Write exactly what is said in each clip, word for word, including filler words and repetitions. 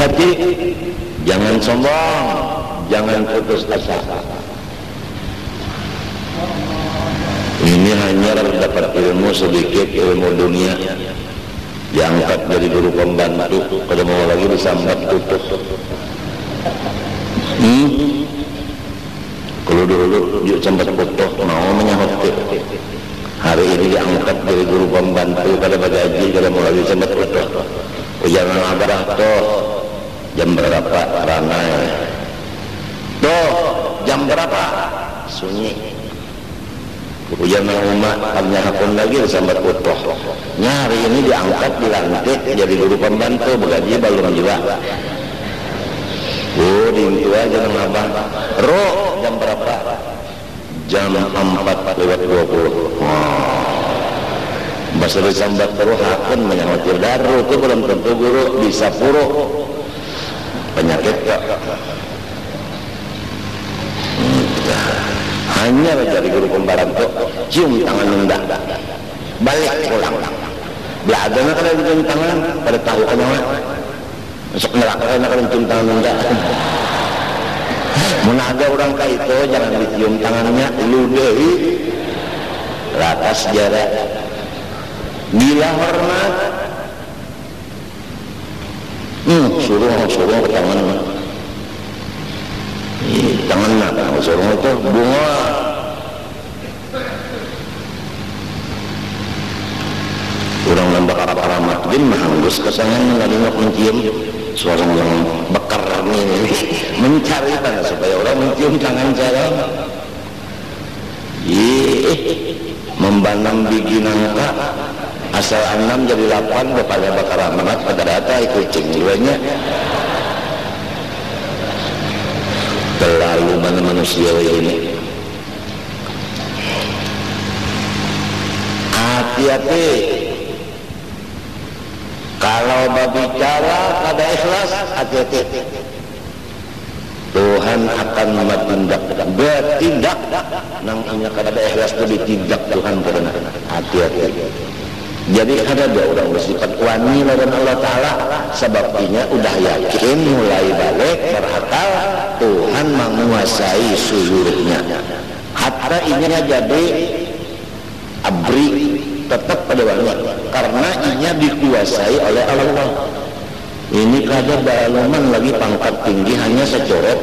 Hati, jangan sombong, jangan putus asa. Ini hanya dapat ilmu sedikit, ilmu dunia, diangkat jadi guru pembantu, kalau mau lagi disambat tutup. Hmm? Kalau dulu dia sambat tutup, mau menyahut. Hari ini diangkat jadi guru pembantu, pada bagaji, kalau mau lagi sambat tutup. Oh, jangan abarah toh, jam berapa ranai? Toh, jam berapa? Sunyi. Ujian umat hanya hakun lagi sambat utuh. Nyari ini diangkat, dilantik jadi guru pembantu, bergaji balung juga. Oh, diintu aja nang abang. Ro, jam berapa? Jam empat lewat dua puluh. Bahasa disambat terus hakun menyangkut daru itu belum tentu guru bisa puro penyakit kak. Hanya dari guru pembantu cium tangan nunda balik pulang beladana kada cium tangan pada tahu kan masuk neraka karena kada cium tangan nunda. Menaga orang kaya itu jangan dicium tangannya ludehi ratas jarak gila hormat. Hmm, suruh suruh ke tangan tangan apa suruh itu bunga. Orang nambah karamat din mahanggus kesangan ngadengok mencium suara yang bekar ini mencari tanah supaya orang mencium tangan saya. Ih, membanam biji nangka asal enam jadi delapan kepada bakar amanat pada data kucing jiwanya. Terlalu mana manusia ini. Hati-hati kalau berbicara kada ikhlas, hati-hati Tuhan akan bertindak bertindak nang hanya kada ikhlas itu ditindak Tuhan karena hati-hati. Jadi ada dua orang bersifat wani lawan Allah Ta'ala sebabnya udah yakin mulai balik berakal Tuhan menguasai seluruhnya. Hatta inya jadi abri tetap pada wani karena inya dikuasai oleh Allah. Ini kadar dalaman lagi pangkat tinggi hanya secoret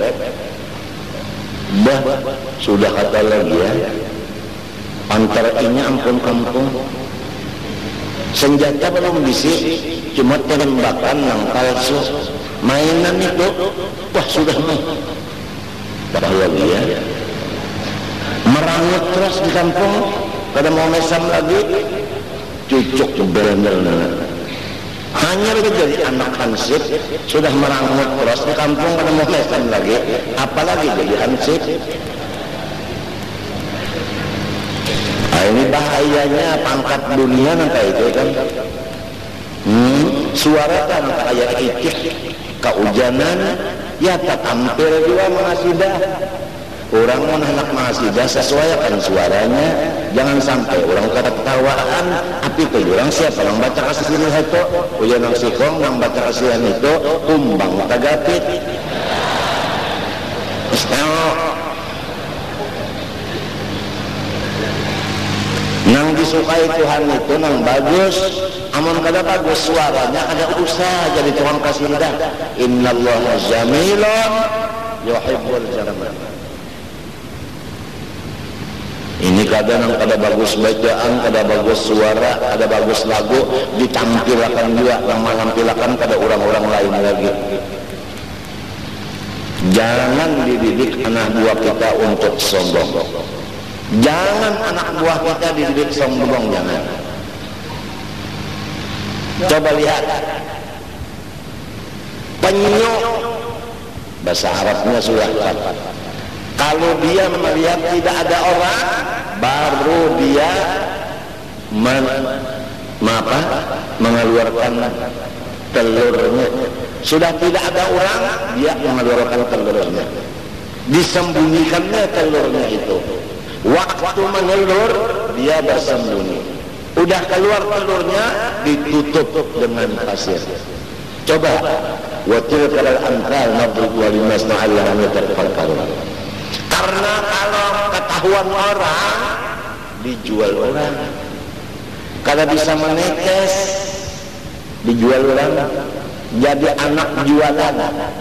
bah sudah kata lagi ya antara inya ampun kampung senjata belum bisi cuma tembakan yang palsu mainan itu wah sudah main bahwa dia merangut terus di kampung kada mau mesam lagi cucuk bener-bener hanya lagi jadi anak hansip sudah merangut terus di kampung kada mau mesam lagi apalagi jadi hansip. Nah, ini bahayanya pangkat dunia nanti itu kan. Hmm, suara kan kayak ikik keujanan ya tak tampil juga mengasidah. Orang mau anak mengasidah sesuaikan suaranya, jangan sampai orang kata ketawaan api itu orang siapa yang baca kasihan itu ujian yang sikong yang baca kasihan itu kumbang tagapit. Nang disukai Tuhan itu nang bagus amun kada bagus suaranya ada usaha jadi Tuhan kasidah. Innallaha jamilun yuhibbul jamal. Ini kada nang kada bagus bacaan, kada bagus suara, kada bagus lagu ditampilkan juga nang menampilkan kada orang-orang lain lagi. Jangan dididik anak buah kita untuk sombong. Jangan anak buah kita dididik sombong, jangan. Coba lihat penyu bahasa Arabnya sudah tepat. Kalau dia melihat tidak ada orang, baru dia men, apa, mengeluarkan telurnya. Sudah tidak ada orang, dia mengeluarkan telurnya. Disembunyikannya telurnya itu. Waktu mengelur dia bersembunyi. Udah keluar telurnya ditutup dengan pasir. Coba wa tilkal amthal nadribu linnas la'allahum yatafakkarun. Karena kalau ketahuan orang dijual orang, kalau bisa menetes dijual orang, jadi anak jualan.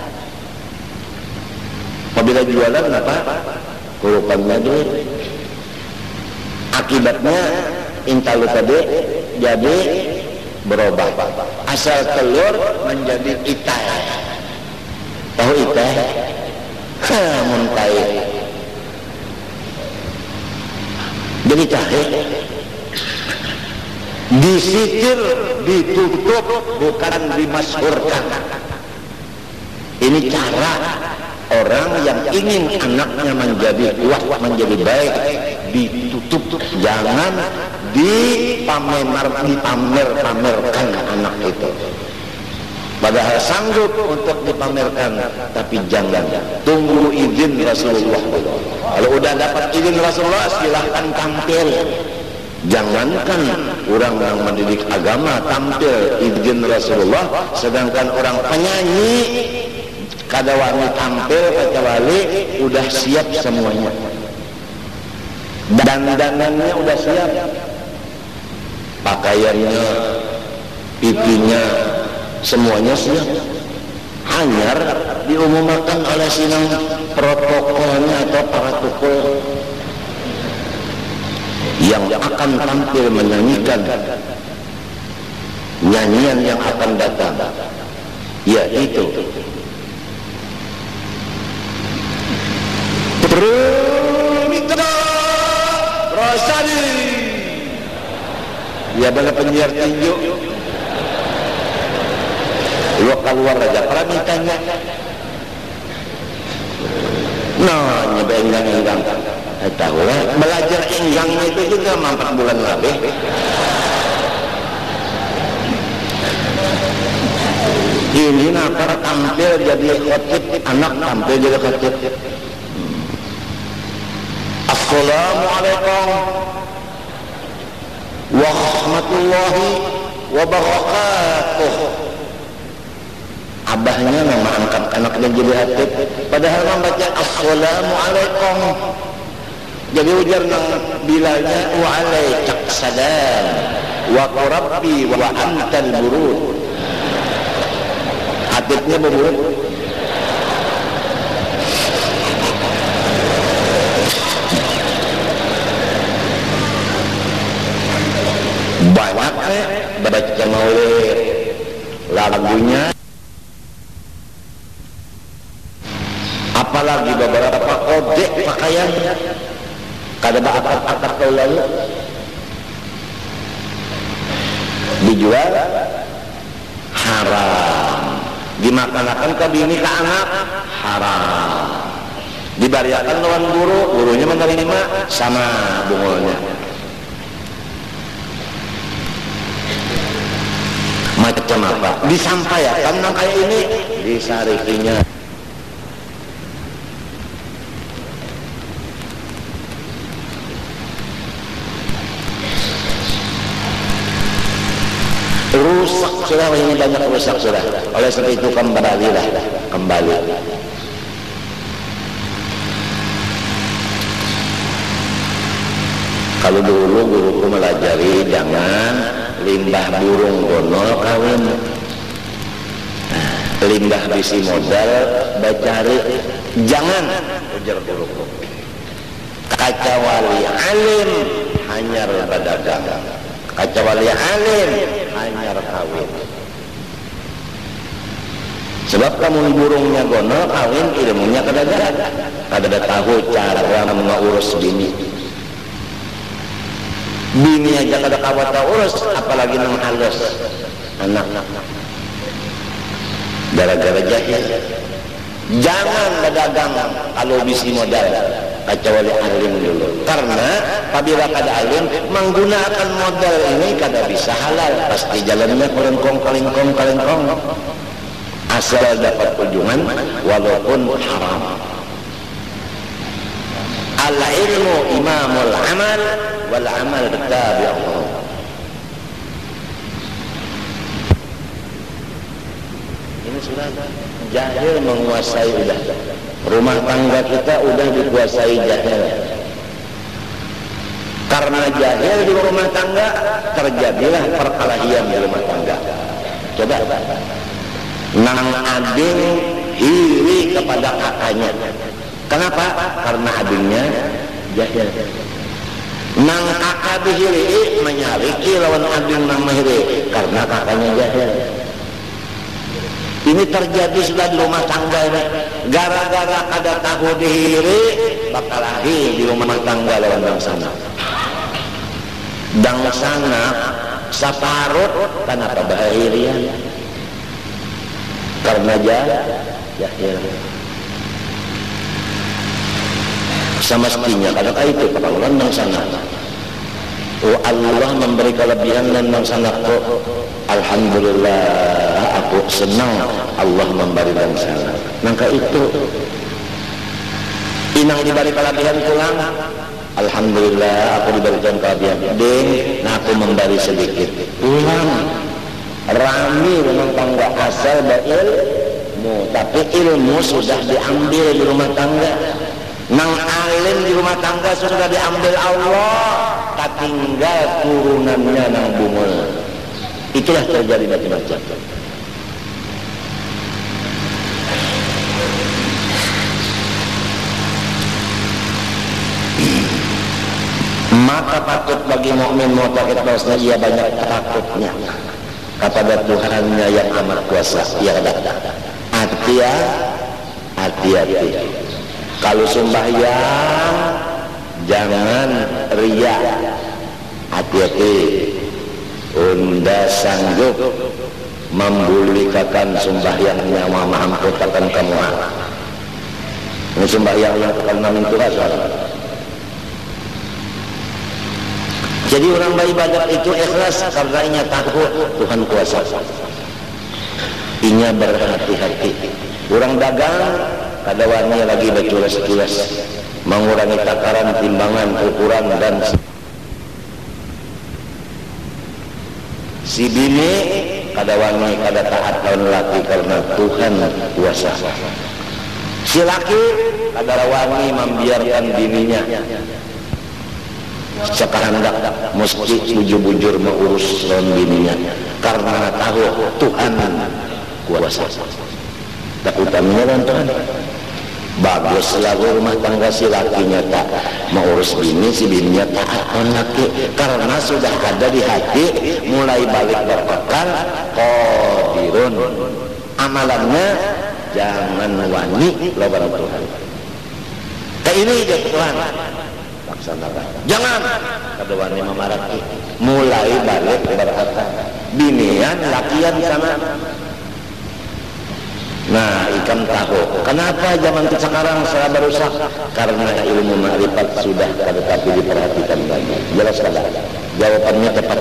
Apabila jualan apa? Kurupannya duit. Akibatnya intalu tadi jadi berubah. Asal telur menjadi itah. Tahu itah? Hah, muntai. Jadi tahe disitir, ditutup, bukan dimasyhurkan. Ini cara orang yang ingin anaknya menjadi kuat, menjadi baik, ditutup, jangan dipamer, dipamer-pamerkan anak itu. Padahal sanggup untuk dipamerkan, tapi jangan, tunggu izin Rasulullah. Kalau udah dapat izin Rasulullah, silahkan tampil. Jangankan orang yang mendidik agama tampil izin Rasulullah, sedangkan orang penyanyi kada wani tampil kecuali udah siap semuanya, dandanannya udah siap, pakaiannya, pipinya, semuanya siap. Hanya diumumkan oleh sinang protokolnya atau para tukul yang akan tampil menyanyikan nyanyian yang akan datang, yaitu Pramita Rosadi. Ya, benar penyiar tinju. Lu keluar aja pramitanya. Nah, nyoba enggang-enggang. Eh, tahu lah, belajar enggangnya itu juga empat bulan lebih. Ini nafar tampil jadi khotib, anak tampil jadi khotib. Assalamualaikum warahmatullahi wabarakatuh. Abahnya nama angkat anaknya jadi khatib, padahal membaca assalamualaikum. Jadi ujar nang bilalnya wa'alaikak salam wa rabbi wa antal burud. Khatibnya berburud. Banyak eh baca maulid, lagunya, apalagi beberapa kode pakaian kada akad-akad kau lalu dijual haram, dimakan-makan ke bini ke anak haram, dibariakan lawan guru, gurunya menerima sama bungulnya. Macam apa? Disampaikan nang kayak ini disarikinya. Rusak sudah, ini banyak rusak sudah. Oleh sebab itu kembalilah, kembali. Kalau dulu guruku melajari jangan limbah burung gonol kawin, limbah bisi modal bacari, jangan, ujar guruku. Kacawali alim hanyar badagang, kacawali alim hanyar kawin. Sebab kamu burungnya gonol kawin, ilmunya kada ada, kada ada tahu cara mengurus bini. Bini aja kada kawat urus, apalagi nang halus anak. Gara-gara jahil. Jangan berdagang kalau bisi modal, kecuali alim dulu. Karena apabila kada alim menggunakan modal ini kada bisa halal, pasti jalannya kelengkong kelengkong kelengkong. Asal dapat ujungan walaupun haram. Al-ilmu imamul amal wal amal tabi'uhu. Ini jahil menguasai udah. Rumah tangga kita udah dikuasai jahil. Karena jahil di rumah tangga, terjadilah perkelahian di rumah tangga. Coba, nang ading iri kepada kakaknya. Kenapa? Karena adingnya jahil. Nang kakak dihiri menyariki lawan ading nang mahiri karena kakaknya jahil. Ini terjadi sudah di rumah tangga ini. Gara-gara kada tahu dihiri bakal lagi di rumah tangga lawan dang sana. Dang sana saparut kenapa bahirian? Karena jahil. Sama sepertinya kadang itu kalau dang sana. Oh Allah memberi kelebihan dan dang sana kok. Alhamdulillah aku senang Allah memberi dang sana. Maka itu inang diberi kelebihan pulang. Alhamdulillah aku diberikan kelebihan. Ding, nah aku memberi sedikit. Pulang. Rami rumah tangga asal berilmu, tapi ilmu sudah diambil di rumah tangga. Nang alim di rumah tangga sudah diambil Allah, tak tinggal turunannya nang bumul. Itulah terjadi macam-macam. Maka patut bagi mukmin mu'taqid bahwasanya ia banyak takutnya kepada Tuhannya yang amat kuasa. Ya ada. Hati-hati. Kalau sembahyang jangan riya. Hati-hati. Unda sanggup membulikakan sembahyangnya mahamputakan kamu. Ini sembahyang yang terkenal itu rasa. Jadi orang beribadat itu ikhlas karena inya takut Tuhan kuasa. Inya berhati-hati. Orang dagang kada wani lagi berculas-culas, mengurangi takaran, timbangan, ukuran dan si bini kada wani kada taat lawan laki karena Tuhan kuasa. Si laki kada wani membiarkan bininya sekehendak mesti bujur-bujur mengurus lawan bininya karena tahu Tuhan kuasa. Tak utamanya lawan Tuhan. Bagus lagu rumah tangga si lakinya tak mengurus bini, si bininya taat lawan laki karena sudah ada di hati mulai balik berpekal qadirun. Amalannya jangan wani lawan Tuhan. Kayak ini aja Tuhan. Laksanakan. Jangan kada wani memaraki. Mulai balik berkata binian lakian sana. Nah, ikan tahu. Kenapa zaman sekarang saya berusaha? Karena ilmu ma'rifat sudah kada tapi diperhatikan lagi. Jelas kada? Jawabannya tepat.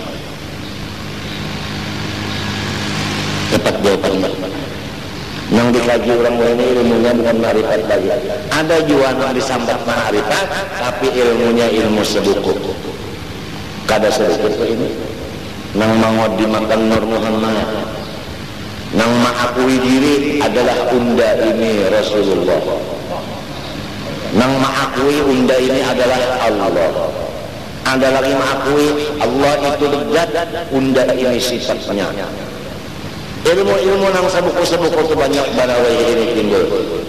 Tepat jawabannya. Yang dikaji orang ini ilmunya bukan ma'rifat lagi. Ada juga yang disambat ma'rifat tapi ilmunya ilmu sebuku. Kada sedikit ini. Nang mangod dimakan Nur Muhammad. Nang mengakui diri adalah unda ini Rasulullah. Nang mengakui unda ini adalah Allah. Ada lagi mengakui Allah itu dekat, unda ini sifatnya. Ilmu-ilmu nang sebuku-sebuku itu banyak barawai ini timbul.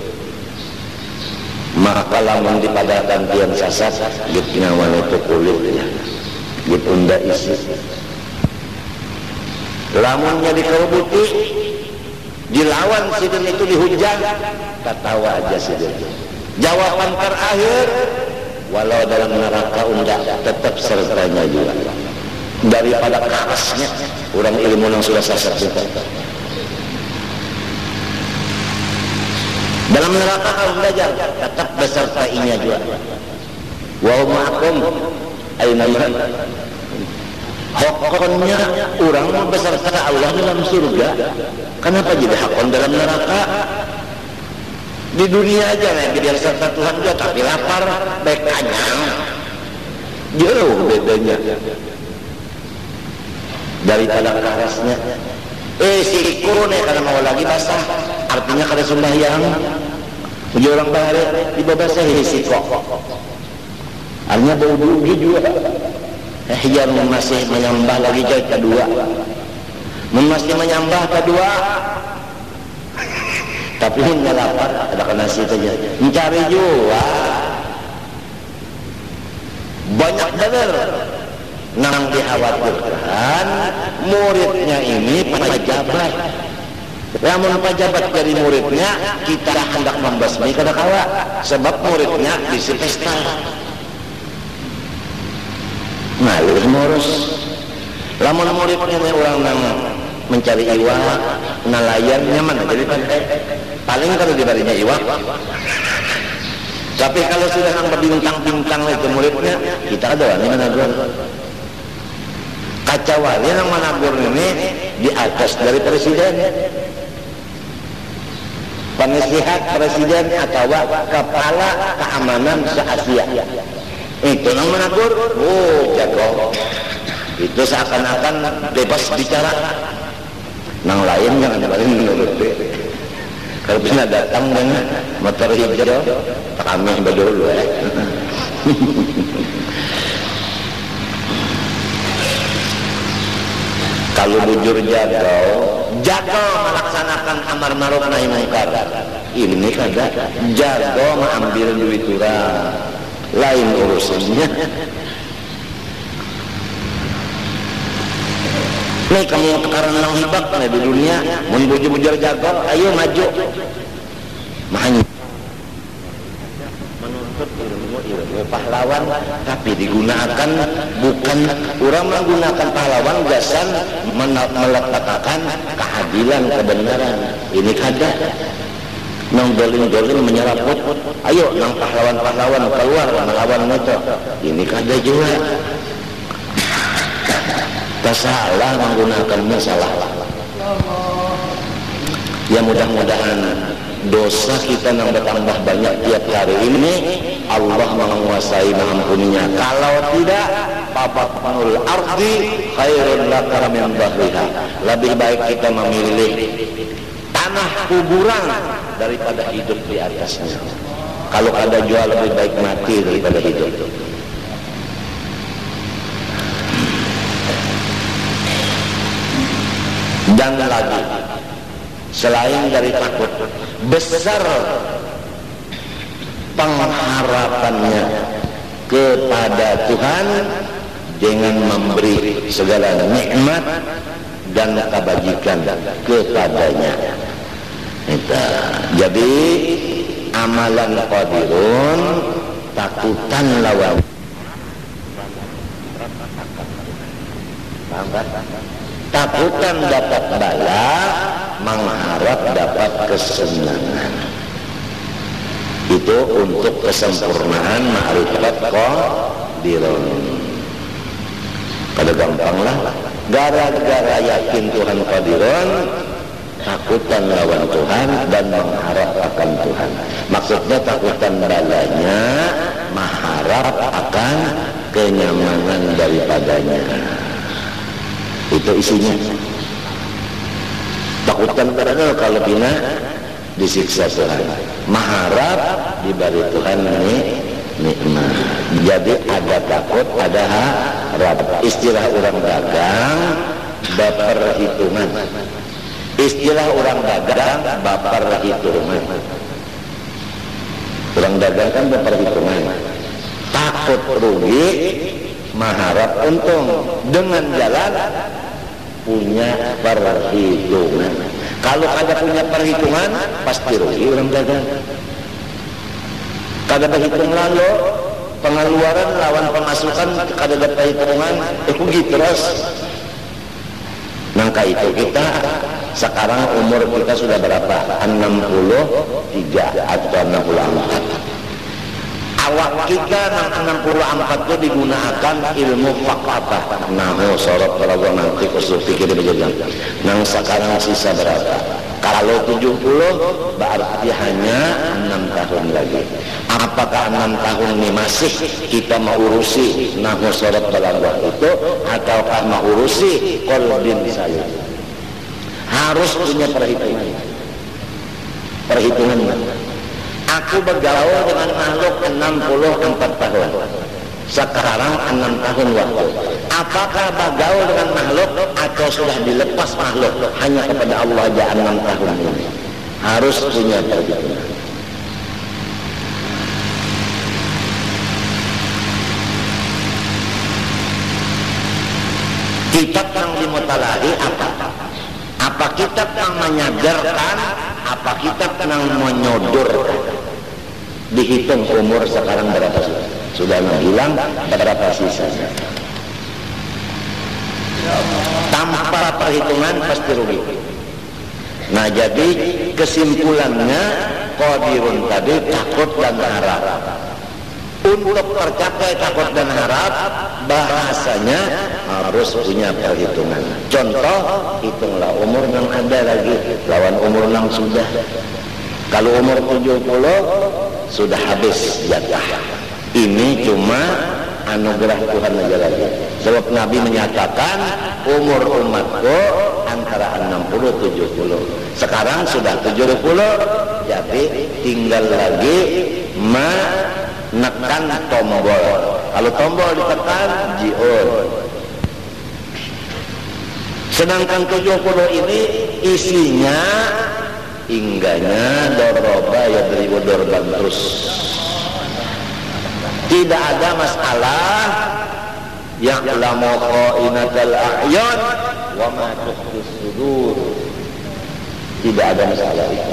Maka lamun dipadakan tiang sasat, gitnawan itu kulitnya, git unda isi. Lamunnya dikerubuti, dilawan sidin itu dihujang, ketawa aja sidin. Jawaban terakhir, walau dalam neraka unda tetap sertanya juga. Daripada kerasnya orang ilmu yang sudah sasar juga. Dalam neraka kalau belajar tetap besertainya juga. Wa ma'akum aina man. Hakonnya orang beserta Allah dalam surga. Kenapa jadi hakon dalam neraka? Di dunia aja nih biar serta Tuhan juga tapi lapar baik kenyang. Jauh bedanya daripada kerasnya. eh si kurune karena mau lagi basah, artinya kada sembahyang. Uji orang bahari di babasa hisiko, artinya bau dugi juga. Eh yang masih menyembah lagi jadi kedua, masih menyembah kedua, tapi punya lapar ada kena situ aja, mencari juga. Banyak benar nang dikhawatirkan muridnya ini pejabat. Namun pejabat dari muridnya kita hendak membasmi kada kawa, sebab muridnya bisi pesta. Ngalur ngurus. Lamun muridnya orang nang mencari iwak, nelayan nyaman jadi pantai. Paling kalau dibarinya iwak. Tapi kalau sudah nang berbintang-bintang itu muridnya, kita ada wani menagur. Kacauannya nang menagur ini di atas dari presiden. Penasihat presiden atau kepala keamanan se-Asia. Itu nang menagur. Oh, jago. Itu seakan-akan bebas bicara. Nang lain jangan paling menurut dia. Kalau bisa datang dengan motor hijau, kami berdulu ya. Kalau bujur jago, jago melaksanakan amar ma'ruf nahi mungkar. Ini kada jago mengambil duit orang, lain urusannya. Nih kamu sekarang nang hibak nih di dunia, mun bujur-bujur jago, ayo maju. Makanya menuntut ilmu ilmu pahlawan, tapi digunakan bukan orang menggunakan pahlawan gasan meletakkan keadilan kebenaran. Ini kada nang dolim-dolim menyeraput, ayo nang pahlawan-pahlawan keluar melawan itu. Ini kada juga. Salah menggunakannya salah. Ya mudah-mudahan dosa kita yang bertambah banyak tiap hari ini Allah menguasai mengampuninya. Kalau tidak, babatnul ardi khairun laka min bahriha. Lebih baik kita memilih tanah kuburan daripada hidup di atasnya. Kalau ada jual lebih baik mati daripada hidup. Dan lagi selain dari takut, besar pengharapannya kepada Tuhan dengan memberi segala nikmat dan kebajikan kepadanya. Itu. Jadi amalan qadirun, takutan lawan. Takutan dapat bala, mengharap dapat kesenangan. Itu untuk kesempurnaan ma'rifat qadirun. Kada gampang lah. Gara-gara yakin Tuhan qadirun, takutan lawan Tuhan dan mengharap akan Tuhan. Maksudnya takutan balanya, mengharap akan kenyamanan daripadanya. Itu isinya. Takutan padahal kalau bina disiksa Tuhan, mengharap diberi Tuhan ini nikmat. Jadi ada takut, ada harap. Istilah orang dagang baperhitungan. Istilah orang dagang baperhitungan. Orang dagang kan baperhitungan. Takut rugi, mengharap untung dengan jalan punya perhitungan. Kalau ada punya perhitungan pasti rugi orang dagang. Kada berhitung lalu pengeluaran lawan pemasukan kada ada perhitungan rugi terus. Maka itu kita sekarang umur kita sudah berapa? enam puluh tiga atau enam puluh empat. Awak kita enam puluh empat itu digunakan ilmu fakta. Nahu sorot kalau nanti usul pikir berjalan. Nang sekarang sisa berapa? Kalau tujuh puluh berarti hanya enam tahun lagi. Apakah enam tahun ini masih kita mau urusi nahu sorot balagah itu ataukah mau urusi qalbin salim? harus punya perhitungan. Perhitungan. Aku bergaul dengan makhluk enam puluh empat tahun. Sekarang enam tahun waktu. Apakah bergaul dengan makhluk atau sudah dilepas makhluk hanya kepada Allah aja enam tahun ini? Harus punya perhitungan. Kitab yang dimutalahi apa? Apa kitab yang menyadarkan? Apa kitab yang menyodorkan? Dihitung umur sekarang berapa sudah? Sudah menghilang berapa sisanya? Tanpa perhitungan pasti rugi. Nah jadi kesimpulannya qadirun tadi takut dan harap. Untuk tercapai takut dan harap bahasanya harus punya perhitungan. Contoh, hitunglah umur yang ada lagi lawan umur yang sudah. Kalau umur tujuh puluh sudah habis jatah. Ini cuma anugerah Tuhan aja lagi. Sebab Nabi menyatakan umur umatku antara enam puluh tujuh puluh. Sekarang sudah tujuh puluh, jadi tinggal lagi menekan tombol. Kalau tombol ditekan, jiun. Sedangkan tujuh puluh ini isinya ingganya doroba yadribu dorban terus. Tidak ada masalah ya'lamu kha'inatal a'yun wa ma tukhfis sudur. Tidak ada masalah itu.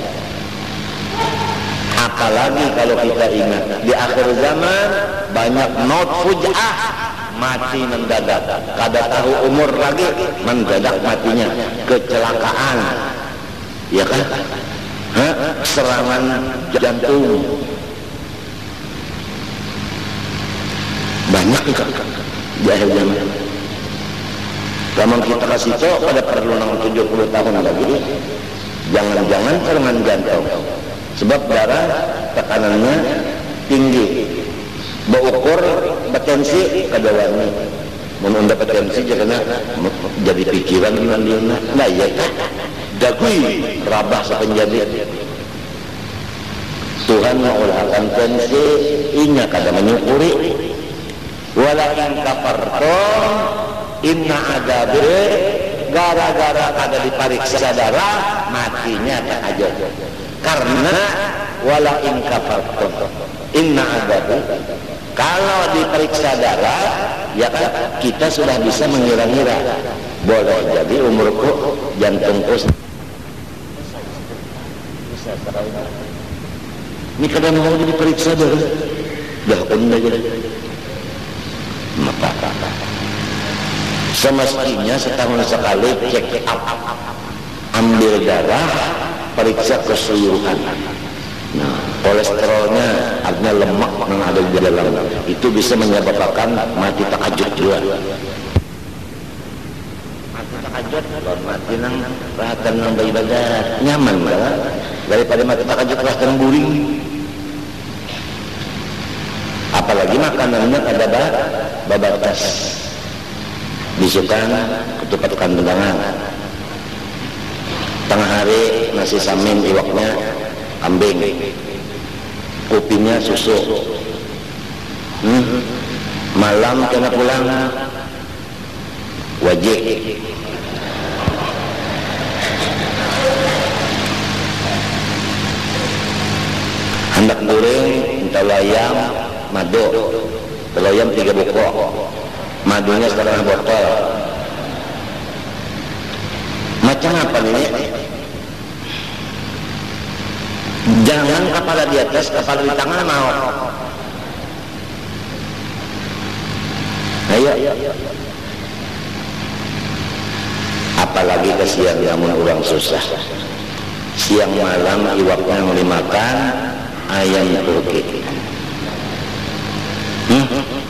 Apalagi kalau kita ingat di akhir zaman banyak maut fuj'ah, mati mendadak. Kada tahu umur lagi mendadak matinya, kecelakaan. Ya kan? Hah? Serangan jantung. Banyak itu di akhir zaman. Kalau kita kasih tahu pada perlu tujuh puluh tahun lagi, jangan-jangan serangan jantung. Sebab darah tekanannya tinggi. Berukur potensi kedawannya. Menunda potensi jangan jadi pikiran gimana. Nah ya kan? Dagui rabah sepenjadi. Tuhan mengulangkan potensi, inya kada menyukuri. Walakin kafartum inna adabi, gara-gara kada dipariksa darah matinya tak aja. Karena walakin kafartum inna adabi, kalau diperiksa darah ya kan kita sudah bisa mengira-ngira, boleh jadi umurku jantungku bisa tahu. Ini kadang mau diperiksa darah dah unda aja. Maka semestinya setahun sekali cek up, ambil darah, periksa keseluruhan. Nah, kolesterolnya, artinya lemak yang ada di dalam itu bisa menyebabkan mati takajud juga. Mati takajud, mati nang rahatan nang beribadah nyaman malah daripada mati takajud rahatan guring. Apalagi makanannya ada babatas, bisukan, ketupat kandangan. Tengah hari nasi samin iwaknya kambing, kopinya susu. Hmm. Malam kena pulang wajib. Hendak goreng, entah ayam, madu, kalau ayam tiga buku, madunya setengah botol. Macam apa ini? Jangan kepala di atas, kepala di tangan mau. Ayo. Apalagi kesian namun orang susah. Siang malam iwaknya mau dimakan ayam turki. Hmm?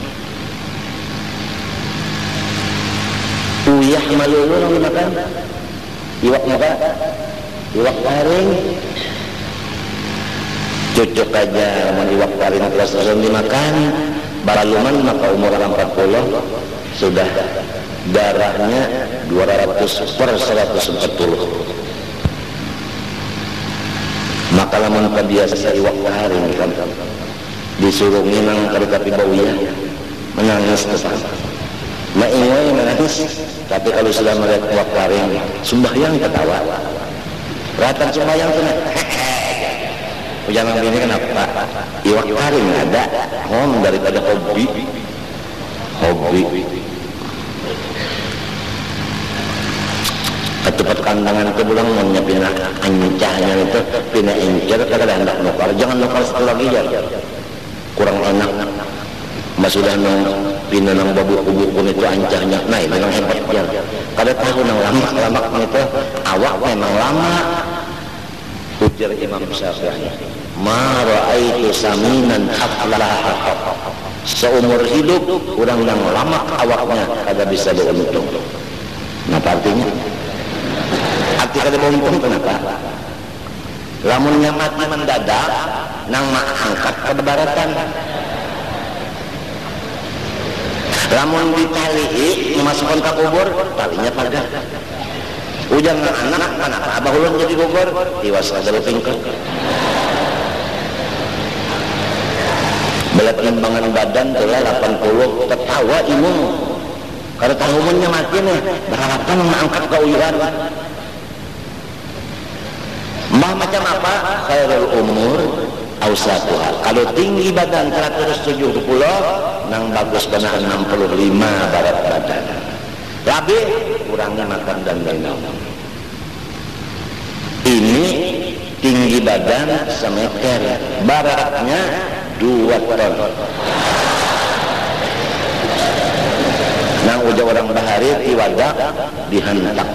Uyah malulu yang dimakan iwak muka, iwak taring cocok aja mau iwak taring terus terus dimakan baraluman maka umur empat puluh sudah darahnya dua ratus per seratus empat puluh. maka lamun biasa iwak karing kan disuruh nginang kali tapi baunya menangis tetap maingoy menangis, tapi kalau sudah melihat iwak karing sembahyang ketawa ratan sembahyang kena jangan begini kenapa iwak karing ada hom daripada hobi hobi ketupat kandangan itu bilang maunya pina ancahnya itu pina incer kada hendak nukar jangan nukar setelah lagi ya kurang enak mas sudah nang pina nang babu-babu pun itu ancahnya nah memang hebat ya kada tahu nang lama-lama itu awak memang lama ujar Imam Syafi'i ma ra'aitu saminan aflaha seumur hidup orang yang lama awaknya kada bisa beruntung nah artinya arti kada beruntung kenapa lamunnya mati mendadak nang mak angkat ke baratan lamun ditali memasukkan ke kubur talinya pada ujang anak kenapa abah ulun jadi kubur tiwas ada pingkek belat timbangan badan telah delapan puluh tertawa imum kalau tahumannya mati nih berharapan mengangkat ke uyuran mbah macam apa khairul umur ausatuha kalau tinggi badan seratus tujuh puluh nang bagus benar enam puluh lima barat badan lebih kurangnya makan dan minum ini tinggi badan semeter baratnya dua ton nang udah orang bahari tiwadak dihantak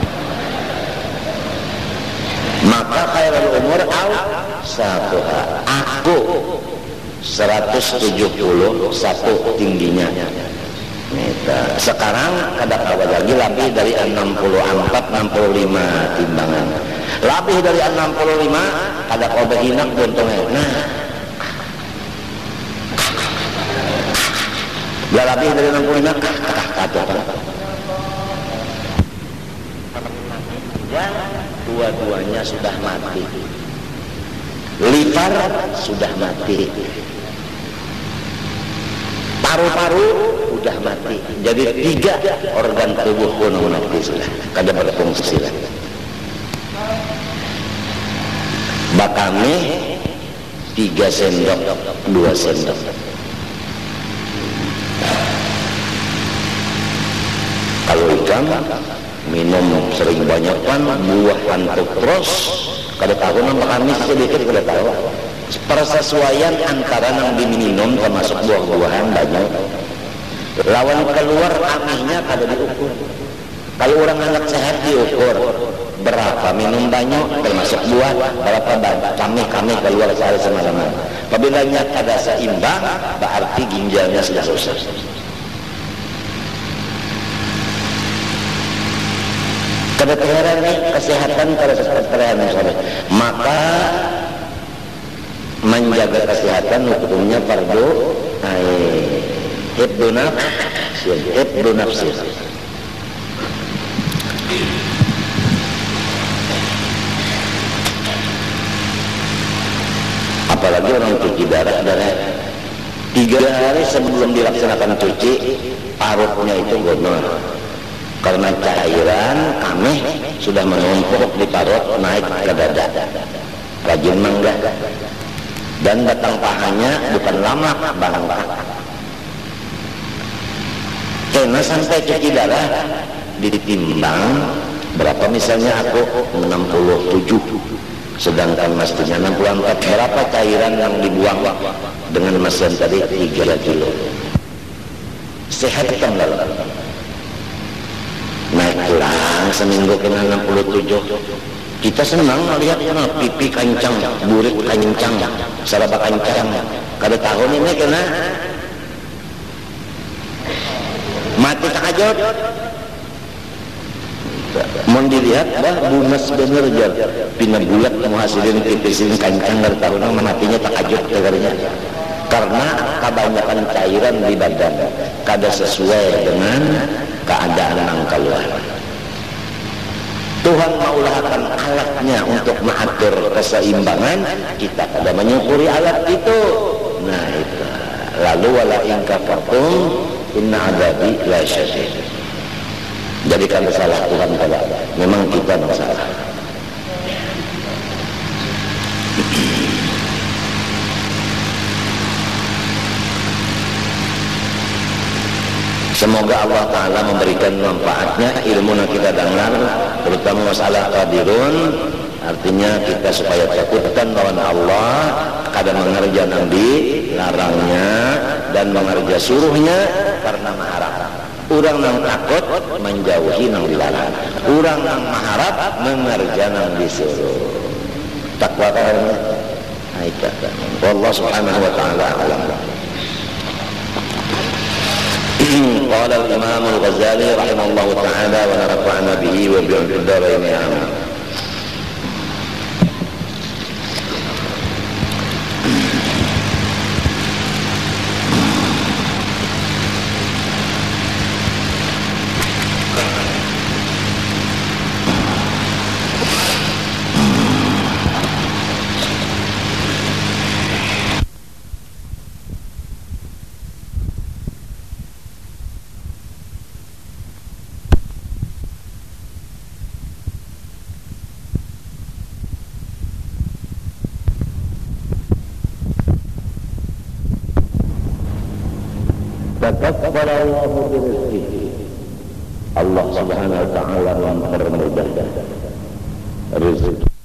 maka khairul umur au satuha aku seratus tujuh puluh satu tingginya Nita. Sekarang kada kawa lagi lebih dari enam puluh empat enam puluh lima timbangan lebih dari enam puluh lima kada kawa hinak buntungnya nah bila lebih dari enam puluh lima kata dan dua-duanya sudah mati liver sudah mati paru-paru udah mati jadi tiga organ tubuh pun mati sudah kada berfungsi lagi bakami tiga sendok dua sendok kalau ikan minum sering banyak kan buah antuk terus kada tahu nang kami sedikit kada tahu persesuaian antara nang diminum termasuk buah-buahan banyak lawan keluar anehnya kada diukur kalau orang anak sehat diukur berapa minum banyak termasuk buah berapa banyak kami kami keluar sehari semalaman apabila kada seimbang berarti ginjalnya sudah rusak kada terheran nih kesehatan kada terheran maka menjaga kesehatan hukumnya fardu ain hibdu nafs hibdu nafsi apalagi orang cuci darah darah tiga hari sebelum dilaksanakan cuci parutnya itu gonor karena cairan kami sudah menumpuk di parut naik ke dada rajin mangga dan batang pahanya bukan lama bangka karena sampai cuci darah ditimbang berapa misalnya aku enam puluh tujuh sedangkan mestinya enam puluh empat berapa cairan yang dibuang dengan mesin tadi tiga kilo sehat kan lalu naik pulang seminggu kena enam puluh tujuh kita senang melihat kena pipi kancang burit kancang saraba kancang kada tahun ini kena mati takajut mau dilihat bah bunas bener jar pina bulat menghasilin pipisin kancang dari tahun ini matinya takajut kagarnya karena kebanyakan cairan di badan kada sesuai dengan keadaan yang keluar Tuhan maulahkan alatnya untuk mengatur keseimbangan, kita pada menyukuri alat itu. Nah itu. Lalu wala in kafartum inna adzabi la syadid. Jadi kalau salah Tuhan pada, memang kita yang salah. Semoga Allah Ta'ala memberikan manfaatnya ilmu yang kita dengar, terutama masalah qadirun. Artinya kita supaya takutkan lawan Allah, kada mengerja yang dilarangnya dan mengerja suruhnya karena mengharap. Orang yang takut menjauhi yang dilarang, orang yang mengharap mengerja yang disuruh. Takwa karena aikat. Allah Subhanahu wa Ta'ala alam. قال الإمام الغزالي رحمه الله تعالى ونفعنا به وبه في الدارين آمين. Takabbara Allahu bi rizqihi. Allah Subhanahu wa ta'ala mempermudah rezeki.